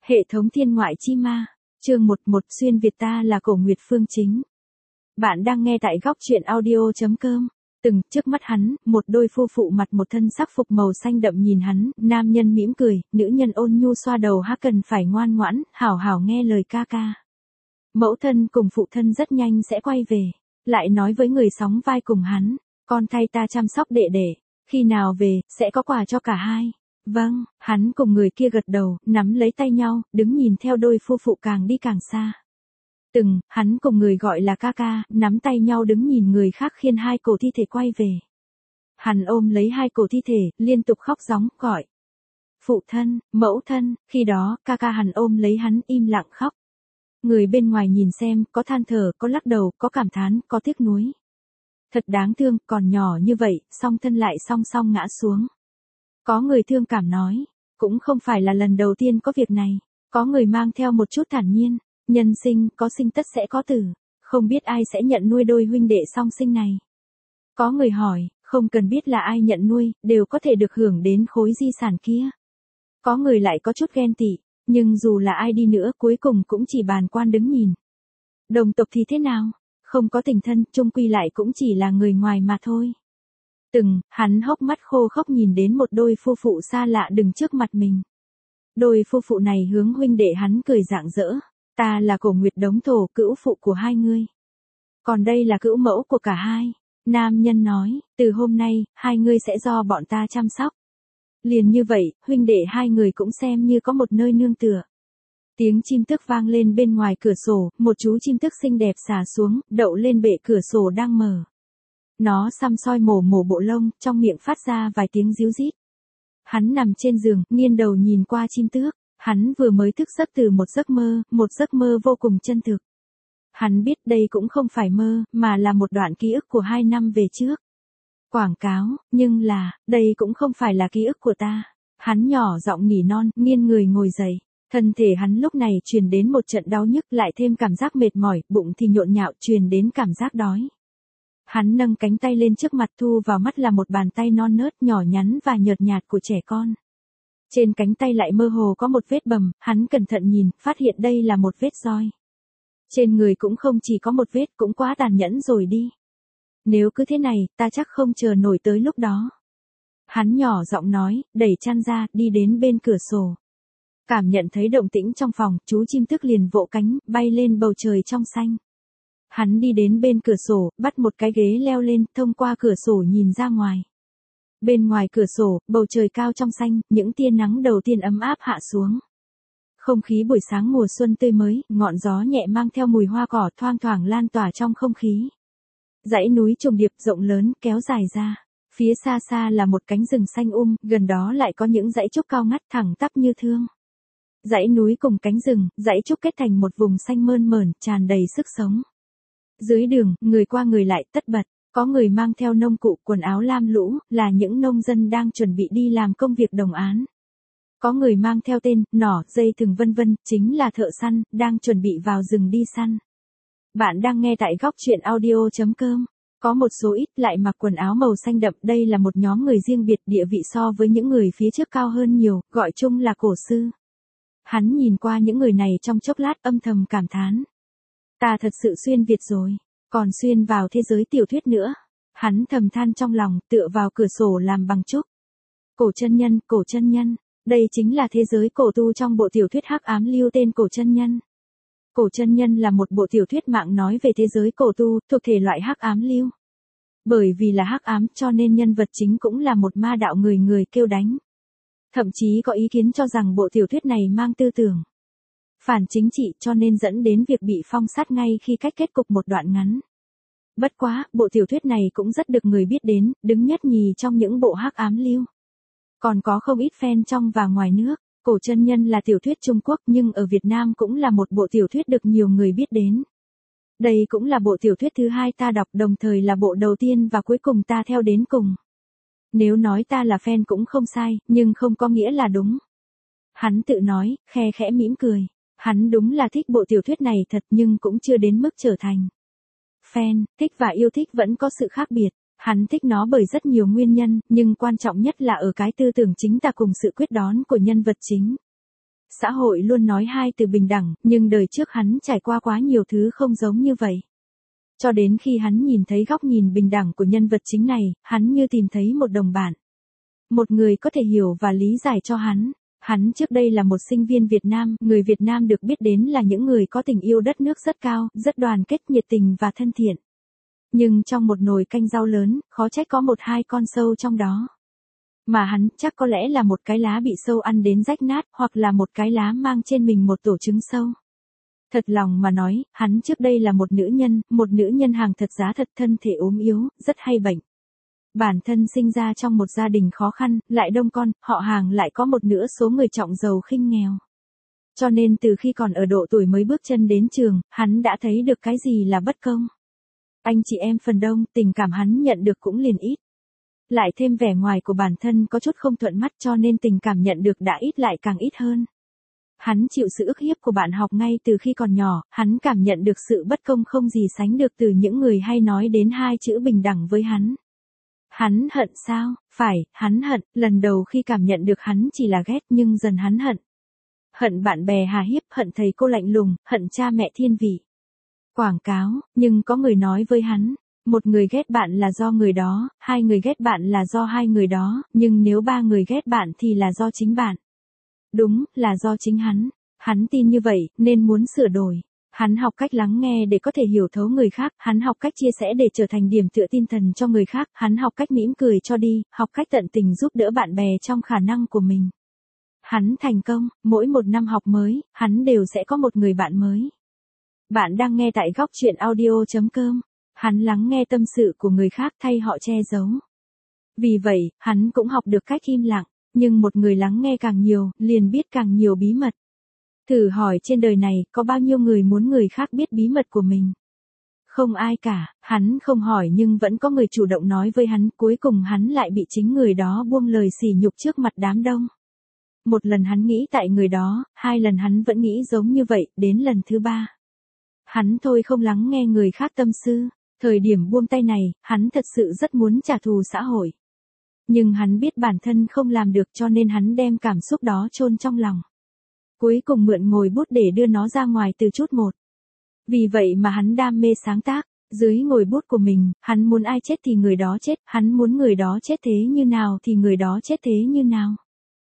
Hệ thống thiên ngoại chi ma, chương 11 xuyên Việt ta là Cổ Nguyệt Phương Chính. Bạn đang nghe tại góc truyện audio.com. Trước mắt hắn, một đôi phu phụ mặt một thân sắc phục màu xanh đậm nhìn hắn, nam nhân mỉm cười, nữ nhân ôn nhu xoa đầu cần phải ngoan ngoãn, hảo hảo nghe lời ca ca. Mẫu thân cùng phụ thân rất nhanh sẽ quay về, lại nói với người sóng vai cùng hắn, con thay ta chăm sóc đệ đệ, khi nào về, sẽ có quà cho cả hai. Vâng, hắn cùng người kia gật đầu, nắm lấy tay nhau, đứng nhìn theo đôi phu phụ càng đi càng xa. Hắn cùng người gọi là ca ca, nắm tay nhau đứng nhìn người khác khiêng hai cổ thi thể quay về. Hắn ôm lấy hai cổ thi thể, liên tục khóc gióng, gọi. Phụ thân, mẫu thân, khi đó, ca ca hắn ôm lấy hắn im lặng khóc. Người bên ngoài nhìn xem, có than thở, có lắc đầu, có cảm thán, có tiếc nuối. Thật đáng thương, còn nhỏ như vậy, song thân lại song song ngã xuống. Có người thương cảm nói, cũng không phải là lần đầu tiên có việc này, có người mang theo một chút thản nhiên, nhân sinh, có sinh tất sẽ có tử, không biết ai sẽ nhận nuôi đôi huynh đệ song sinh này. Có người hỏi, không cần biết là ai nhận nuôi, đều có thể được hưởng đến khối di sản kia. Có người lại có chút ghen tị, nhưng dù là ai đi nữa cuối cùng cũng chỉ bàn quan đứng nhìn. Đồng tộc thì thế nào, không có tình thân, chung quy lại cũng chỉ là người ngoài mà thôi. Hắn hốc mắt khô khốc nhìn đến một đôi phu phụ xa lạ đứng trước mặt mình. Đôi phu phụ này hướng huynh đệ hắn cười rạng rỡ. Ta là Cổ Nguyệt Đống Thổ, cữu phụ của hai ngươi. Còn đây là cữu mẫu của cả hai. Nam nhân nói, từ hôm nay, hai ngươi sẽ do bọn ta chăm sóc. Liền như vậy, huynh đệ hai người cũng xem như có một nơi nương tựa. Tiếng chim tức vang lên bên ngoài cửa sổ, một chú chim tức xinh đẹp xả xuống, đậu lên bệ cửa sổ đang mở. Nó xăm soi mổ bộ lông, trong miệng phát ra vài tiếng ríu rít. Hắn nằm trên giường, nghiêng đầu nhìn qua chim tước. Hắn vừa mới thức giấc từ một giấc mơ vô cùng chân thực. Hắn biết đây cũng không phải mơ, mà là một đoạn ký ức của 2 năm về trước. Quảng cáo, nhưng là, đây cũng không phải là ký ức của ta. Hắn nhỏ giọng nỉ non, nghiêng người ngồi dậy. Thân thể hắn lúc này truyền đến một trận đau nhức, lại thêm cảm giác mệt mỏi, bụng thì nhộn nhạo, truyền đến cảm giác đói. Hắn nâng cánh tay lên trước mặt, thu vào mắt là một bàn tay non nớt, nhỏ nhắn và nhợt nhạt của trẻ con. Trên cánh tay lại mơ hồ có một vết bầm, hắn cẩn thận nhìn, phát hiện đây là một vết roi. Trên người cũng không chỉ có một vết, cũng quá tàn nhẫn rồi đi. Nếu cứ thế này, ta chắc không chờ nổi tới lúc đó. Hắn nhỏ giọng nói, đẩy chăn ra, đi đến bên cửa sổ. Cảm nhận thấy động tĩnh trong phòng, chú chim tức liền vỗ cánh, bay lên bầu trời trong xanh. Hắn đi đến bên cửa sổ, bắt một cái ghế leo lên, thông qua cửa sổ nhìn ra ngoài. Bên ngoài cửa sổ, bầu trời cao trong xanh, những tia nắng đầu tiên ấm áp hạ xuống. Không khí buổi sáng mùa xuân tươi mới, ngọn gió nhẹ mang theo mùi hoa cỏ thoang thoảng lan tỏa trong không khí. Dãy núi trùng điệp rộng lớn kéo dài ra. Phía xa xa là một cánh rừng xanh gần đó lại có những dãy trúc cao ngắt thẳng tắp như thương. Dãy núi cùng cánh rừng, dãy trúc kết thành một vùng xanh mơn mởn, tràn đầy sức sống. Dưới đường, người qua người lại tất bật. Có người mang theo nông cụ, quần áo lam lũ, là những nông dân đang chuẩn bị đi làm công việc đồng áng. Có người mang theo tên, nỏ, dây thừng vân vân, chính là thợ săn, đang chuẩn bị vào rừng đi săn. Bạn đang nghe tại góc truyện audio.com. Có một số ít lại mặc quần áo màu xanh đậm, đây là một nhóm người riêng biệt, địa vị so với những người phía trước cao hơn nhiều, gọi chung là cổ sư. Hắn nhìn qua những người này trong chốc lát âm thầm cảm thán. Ta thật sự xuyên Việt rồi. Còn xuyên vào thế giới tiểu thuyết nữa. Hắn thầm than trong lòng, tựa vào cửa sổ làm bằng trúc. Cổ chân nhân, đây chính là thế giới cổ tu trong bộ tiểu thuyết hắc ám lưu tên Cổ chân nhân. Cổ chân nhân là một bộ tiểu thuyết mạng nói về thế giới cổ tu, thuộc thể loại hắc ám lưu. Bởi vì là hắc ám cho nên nhân vật chính cũng là một ma đạo người kêu đánh. Thậm chí có ý kiến cho rằng bộ tiểu thuyết này mang tư tưởng phản chính trị cho nên dẫn đến việc bị phong sát ngay khi cách kết cục một đoạn ngắn. Bất quá, bộ tiểu thuyết này cũng rất được người biết đến, đứng nhất nhì trong những bộ hắc ám lưu. Còn có không ít fan trong và ngoài nước. Cổ chân nhân là tiểu thuyết Trung Quốc nhưng ở Việt Nam cũng là một bộ tiểu thuyết được nhiều người biết đến. Đây cũng là bộ tiểu thuyết thứ 2 ta đọc, đồng thời là bộ đầu tiên và cuối cùng ta theo đến cùng. Nếu nói ta là fan cũng không sai, nhưng không có nghĩa là đúng. Hắn tự nói, khe khẽ mỉm cười. Hắn đúng là thích bộ tiểu thuyết này thật nhưng cũng chưa đến mức trở thành fan. Thích và yêu thích vẫn có sự khác biệt. Hắn thích nó bởi rất nhiều nguyên nhân, nhưng quan trọng nhất là ở cái tư tưởng chính tả cùng sự quyết đoán của nhân vật chính. Xã hội luôn nói hai từ bình đẳng, nhưng đời trước hắn trải qua quá nhiều thứ không giống như vậy. Cho đến khi hắn nhìn thấy góc nhìn bình đẳng của nhân vật chính này, hắn như tìm thấy một đồng bạn. Một người có thể hiểu và lý giải cho hắn. Hắn trước đây là một sinh viên Việt Nam, người Việt Nam được biết đến là những người có tình yêu đất nước rất cao, rất đoàn kết, nhiệt tình và thân thiện. Nhưng trong một nồi canh rau lớn, khó trách có một hai con sâu trong đó. Mà hắn chắc có lẽ là một cái lá bị sâu ăn đến rách nát, hoặc là một cái lá mang trên mình một tổ trứng sâu. Thật lòng mà nói, hắn trước đây là một nữ nhân hàng thật giá thật, thân thể ốm yếu, rất hay bệnh. Bản thân sinh ra trong một gia đình khó khăn, lại đông con, họ hàng lại có một nửa số người trọng giàu khinh nghèo. Cho nên từ khi còn ở độ tuổi mới bước chân đến trường, hắn đã thấy được cái gì là bất công. Anh chị em phần đông, tình cảm hắn nhận được cũng liền ít. Lại thêm vẻ ngoài của bản thân có chút không thuận mắt, cho nên tình cảm nhận được đã ít lại càng ít hơn. Hắn chịu sự ức hiếp của bạn học ngay từ khi còn nhỏ, hắn cảm nhận được sự bất công không gì sánh được từ những người hay nói đến hai chữ bình đẳng với hắn. Hắn hận sao? Phải, hắn hận, lần đầu khi cảm nhận được hắn chỉ là ghét, nhưng dần hắn hận. Hận bạn bè hà hiếp, hận thầy cô lạnh lùng, hận cha mẹ thiên vị. Quảng cáo, nhưng có người nói với hắn, một người ghét bạn là do người đó, hai người ghét bạn là do hai người đó, nhưng nếu ba người ghét bạn thì là do chính bạn. Đúng, là do chính hắn. Hắn tin như vậy, nên muốn sửa đổi. Hắn học cách lắng nghe để có thể hiểu thấu người khác, hắn học cách chia sẻ để trở thành điểm tựa tinh thần cho người khác, hắn học cách mỉm cười cho đi, học cách tận tình giúp đỡ bạn bè trong khả năng của mình. Hắn thành công, mỗi một năm học mới, hắn đều sẽ có một người bạn mới. Bạn đang nghe tại góc truyện audio.com. Hắn lắng nghe tâm sự của người khác thay họ che giấu. Vì vậy, hắn cũng học được cách im lặng, nhưng một người lắng nghe càng nhiều, liền biết càng nhiều bí mật. Thử hỏi trên đời này, có bao nhiêu người muốn người khác biết bí mật của mình? Không ai cả, hắn không hỏi nhưng vẫn có người chủ động nói với hắn, cuối cùng hắn lại bị chính người đó buông lời sỉ nhục trước mặt đám đông. Một lần hắn nghĩ tại người đó, hai lần hắn vẫn nghĩ giống như vậy, đến lần thứ ba. Hắn thôi không lắng nghe người khác tâm tư, thời điểm buông tay này, hắn thật sự rất muốn trả thù xã hội. Nhưng hắn biết bản thân không làm được cho nên hắn đem cảm xúc đó chôn trong lòng. Cuối cùng mượn ngòi bút để đưa nó ra ngoài từ chút một. Vì vậy mà hắn đam mê sáng tác, dưới ngòi bút của mình, hắn muốn ai chết thì người đó chết, hắn muốn người đó chết thế như nào thì người đó chết thế như nào.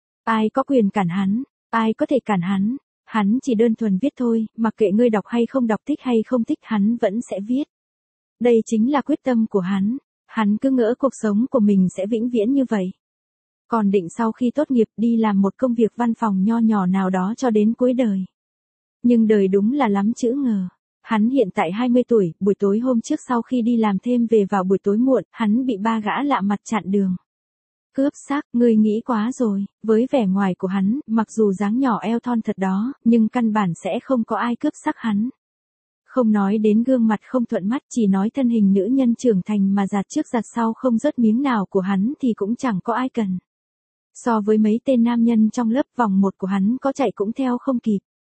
Ai có quyền cản hắn, ai có thể cản hắn chỉ đơn thuần viết thôi, mặc kệ ngươi đọc hay không đọc, thích hay không thích, hắn vẫn sẽ viết. Đây chính là quyết tâm của hắn cứ ngỡ cuộc sống của mình sẽ vĩnh viễn như vậy. Còn định sau khi tốt nghiệp đi làm một công việc văn phòng nho nhỏ nào đó cho đến cuối đời. Nhưng đời đúng là lắm chữ ngờ. Hắn hiện tại 20 tuổi, buổi tối hôm trước sau khi đi làm thêm về vào buổi tối muộn, hắn bị ba gã lạ mặt chặn đường. Cướp xác, ngươi nghĩ quá rồi, với vẻ ngoài của hắn, mặc dù dáng nhỏ eo thon thật đó, nhưng căn bản sẽ không có ai cướp xác hắn. Không nói đến gương mặt không thuận mắt, chỉ nói thân hình nữ nhân trưởng thành mà giặt trước giặt sau không rớt miếng nào của hắn thì cũng chẳng có ai cần. So với mấy tên nam nhân trong lớp vòng một của hắn có chạy cũng theo không kịp.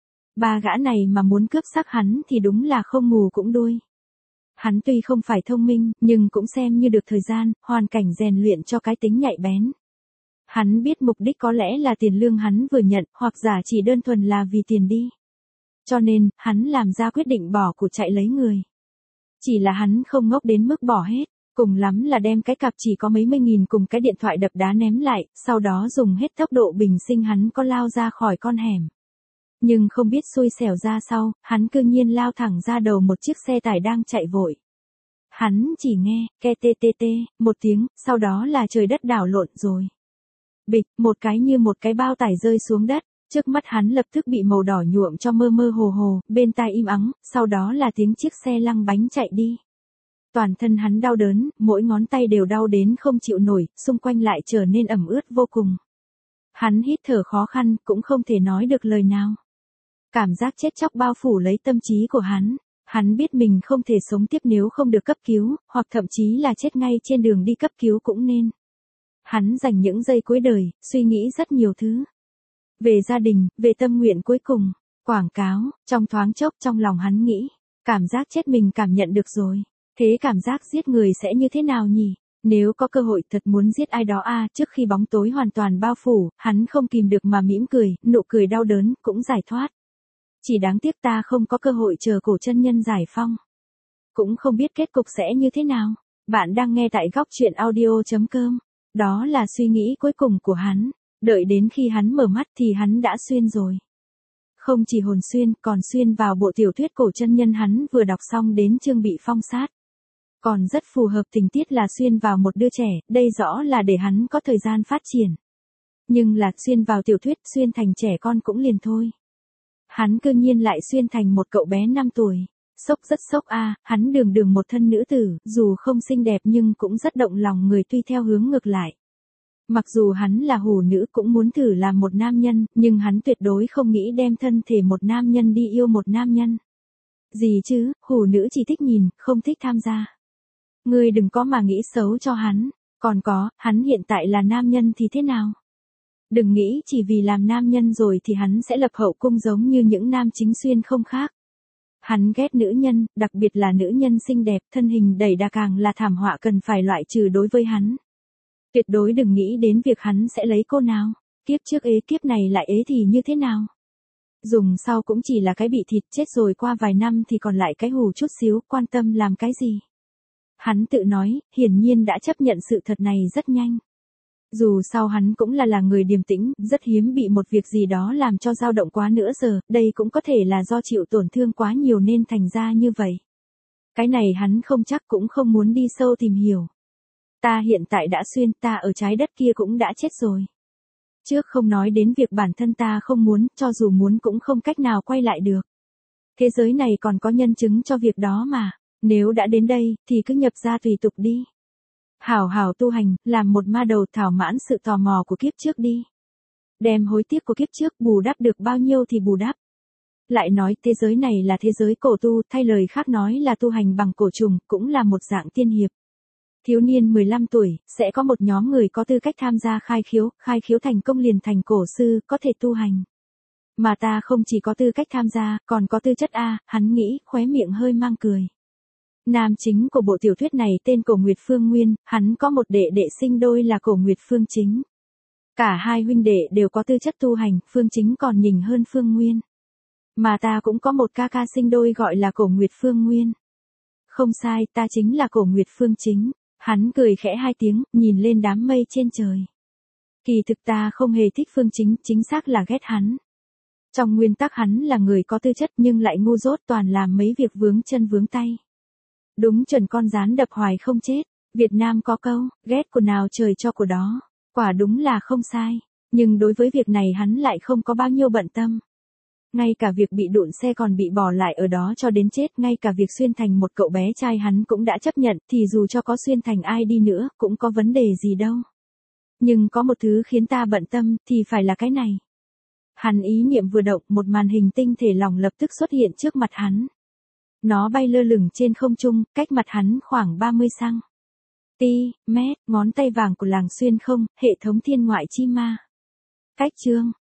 Ba gã này mà muốn cướp xác hắn thì đúng là không mù cũng đuôi. Hắn tuy không phải thông minh, nhưng cũng xem như được thời gian, hoàn cảnh rèn luyện cho cái tính nhạy bén. Hắn biết mục đích có lẽ là tiền lương hắn vừa nhận, hoặc giả chỉ đơn thuần là vì tiền đi. Cho nên, hắn làm ra quyết định bỏ cuộc chạy lấy người. Chỉ là hắn không ngốc đến mức bỏ hết, cùng lắm là đem cái cặp chỉ có mấy mươi nghìn cùng cái điện thoại đập đá ném lại, sau đó dùng hết tốc độ bình sinh hắn có lao ra khỏi con hẻm. Nhưng không biết xui xẻo ra sau, hắn cư nhiên lao thẳng ra đầu một chiếc xe tải đang chạy vội. Hắn chỉ nghe, ke tê tê tê, một tiếng, sau đó là trời đất đảo lộn rồi. Bịch, một cái như một cái bao tải rơi xuống đất, trước mắt hắn lập tức bị màu đỏ nhuộm cho mơ mơ hồ hồ, bên tai im ắng, sau đó là tiếng chiếc xe lăng bánh chạy đi. Toàn thân hắn đau đớn, mỗi ngón tay đều đau đến không chịu nổi, xung quanh lại trở nên ẩm ướt vô cùng. Hắn hít thở khó khăn, cũng không thể nói được lời nào. Cảm giác chết chóc bao phủ lấy tâm trí của hắn. Hắn biết mình không thể sống tiếp nếu không được cấp cứu, hoặc thậm chí là chết ngay trên đường đi cấp cứu cũng nên. Hắn dành những giây cuối đời, suy nghĩ rất nhiều thứ. Về gia đình, về tâm nguyện cuối cùng, quảng cáo, trong thoáng chốc trong lòng hắn nghĩ. Cảm giác chết mình cảm nhận được rồi. Thế cảm giác giết người sẽ như thế nào nhỉ? Nếu có cơ hội thật muốn giết ai đó trước khi bóng tối hoàn toàn bao phủ, hắn không kìm được mà mỉm cười, nụ cười đau đớn, cũng giải thoát. Chỉ đáng tiếc ta không có cơ hội chờ cổ chân nhân giải phong. Cũng không biết kết cục sẽ như thế nào. Bạn đang nghe tại góc truyện audio.com. Đó là suy nghĩ cuối cùng của hắn. Đợi đến khi hắn mở mắt thì hắn đã xuyên rồi. Không chỉ hồn xuyên, còn xuyên vào bộ tiểu thuyết cổ chân nhân hắn vừa đọc xong đến chương bị phong sát. Còn rất phù hợp tình tiết là xuyên vào một đứa trẻ, đây rõ là để hắn có thời gian phát triển. Nhưng là xuyên vào tiểu thuyết, xuyên thành trẻ con cũng liền thôi. Hắn cư nhiên lại xuyên thành một cậu bé 5 tuổi. Sốc rất sốc hắn đường một thân nữ tử, dù không xinh đẹp nhưng cũng rất động lòng người tuy theo hướng ngược lại. Mặc dù hắn là hủ nữ cũng muốn thử làm một nam nhân, nhưng hắn tuyệt đối không nghĩ đem thân thể một nam nhân đi yêu một nam nhân. Gì chứ, hủ nữ chỉ thích nhìn, không thích tham gia. Ngươi đừng có mà nghĩ xấu cho hắn, còn có, hắn hiện tại là nam nhân thì thế nào? Đừng nghĩ chỉ vì làm nam nhân rồi thì hắn sẽ lập hậu cung giống như những nam chính xuyên không khác. Hắn ghét nữ nhân, đặc biệt là nữ nhân xinh đẹp, thân hình đẩy đà càng là thảm họa cần phải loại trừ đối với hắn. Tuyệt đối đừng nghĩ đến việc hắn sẽ lấy cô nào. Kiếp trước ế kiếp này lại ế thì như thế nào? Dùng sau cũng chỉ là cái bị thịt chết rồi qua vài năm thì còn lại cái hù chút xíu, quan tâm làm cái gì? Hắn tự nói, hiển nhiên đã chấp nhận sự thật này rất nhanh. Dù sao hắn cũng là người điềm tĩnh, rất hiếm bị một việc gì đó làm cho dao động quá nữa giờ, đây cũng có thể là do chịu tổn thương quá nhiều nên thành ra như vậy. Cái này hắn không chắc cũng không muốn đi sâu tìm hiểu. Ta hiện tại đã xuyên, ta ở trái đất kia cũng đã chết rồi. Trước không nói đến việc bản thân ta không muốn, cho dù muốn cũng không cách nào quay lại được. Thế giới này còn có nhân chứng cho việc đó mà. Nếu đã đến đây, thì cứ nhập ra tùy tục đi. Hảo hảo tu hành, làm một ma đầu thỏa mãn sự tò mò của kiếp trước đi. Đem hối tiếc của kiếp trước bù đắp được bao nhiêu thì bù đắp. Lại nói thế giới này là thế giới cổ tu, thay lời khác nói là tu hành bằng cổ trùng, cũng là một dạng tiên hiệp. Thiếu niên 15 tuổi, sẽ có một nhóm người có tư cách tham gia khai khiếu thành công liền thành cổ sư, có thể tu hành. Mà ta không chỉ có tư cách tham gia, còn có tư chất hắn nghĩ, khóe miệng hơi mang cười. Nam chính của bộ tiểu thuyết này tên Cổ Nguyệt Phương Nguyên, hắn có một đệ đệ sinh đôi là Cổ Nguyệt Phương Chính. Cả hai huynh đệ đều có tư chất tu hành, Phương Chính còn nhỉnh hơn Phương Nguyên. Mà ta cũng có một ca ca sinh đôi gọi là Cổ Nguyệt Phương Nguyên. Không sai, ta chính là Cổ Nguyệt Phương Chính. Hắn cười khẽ 2 tiếng, nhìn lên đám mây trên trời. Kỳ thực ta không hề thích Phương Chính, chính xác là ghét hắn. Trong nguyên tắc hắn là người có tư chất nhưng lại ngu dốt toàn làm mấy việc vướng chân vướng tay. Đúng chuẩn con rán đập hoài không chết. Việt Nam có câu, ghét của nào trời cho của đó. Quả đúng là không sai. Nhưng đối với việc này hắn lại không có bao nhiêu bận tâm. Ngay cả việc bị đụng xe còn bị bỏ lại ở đó cho đến chết, ngay cả việc xuyên thành một cậu bé trai hắn cũng đã chấp nhận, thì dù cho có xuyên thành ai đi nữa, cũng có vấn đề gì đâu. Nhưng có một thứ khiến ta bận tâm, thì phải là cái này. Hắn ý niệm vừa động, một màn hình tinh thể lỏng lập tức xuất hiện trước mặt hắn. Nó bay lơ lửng trên không trung, cách mặt hắn khoảng 30 cm, ngón tay vàng của Làng Xuyên không, hệ thống thiên ngoại chi ma. Cách chương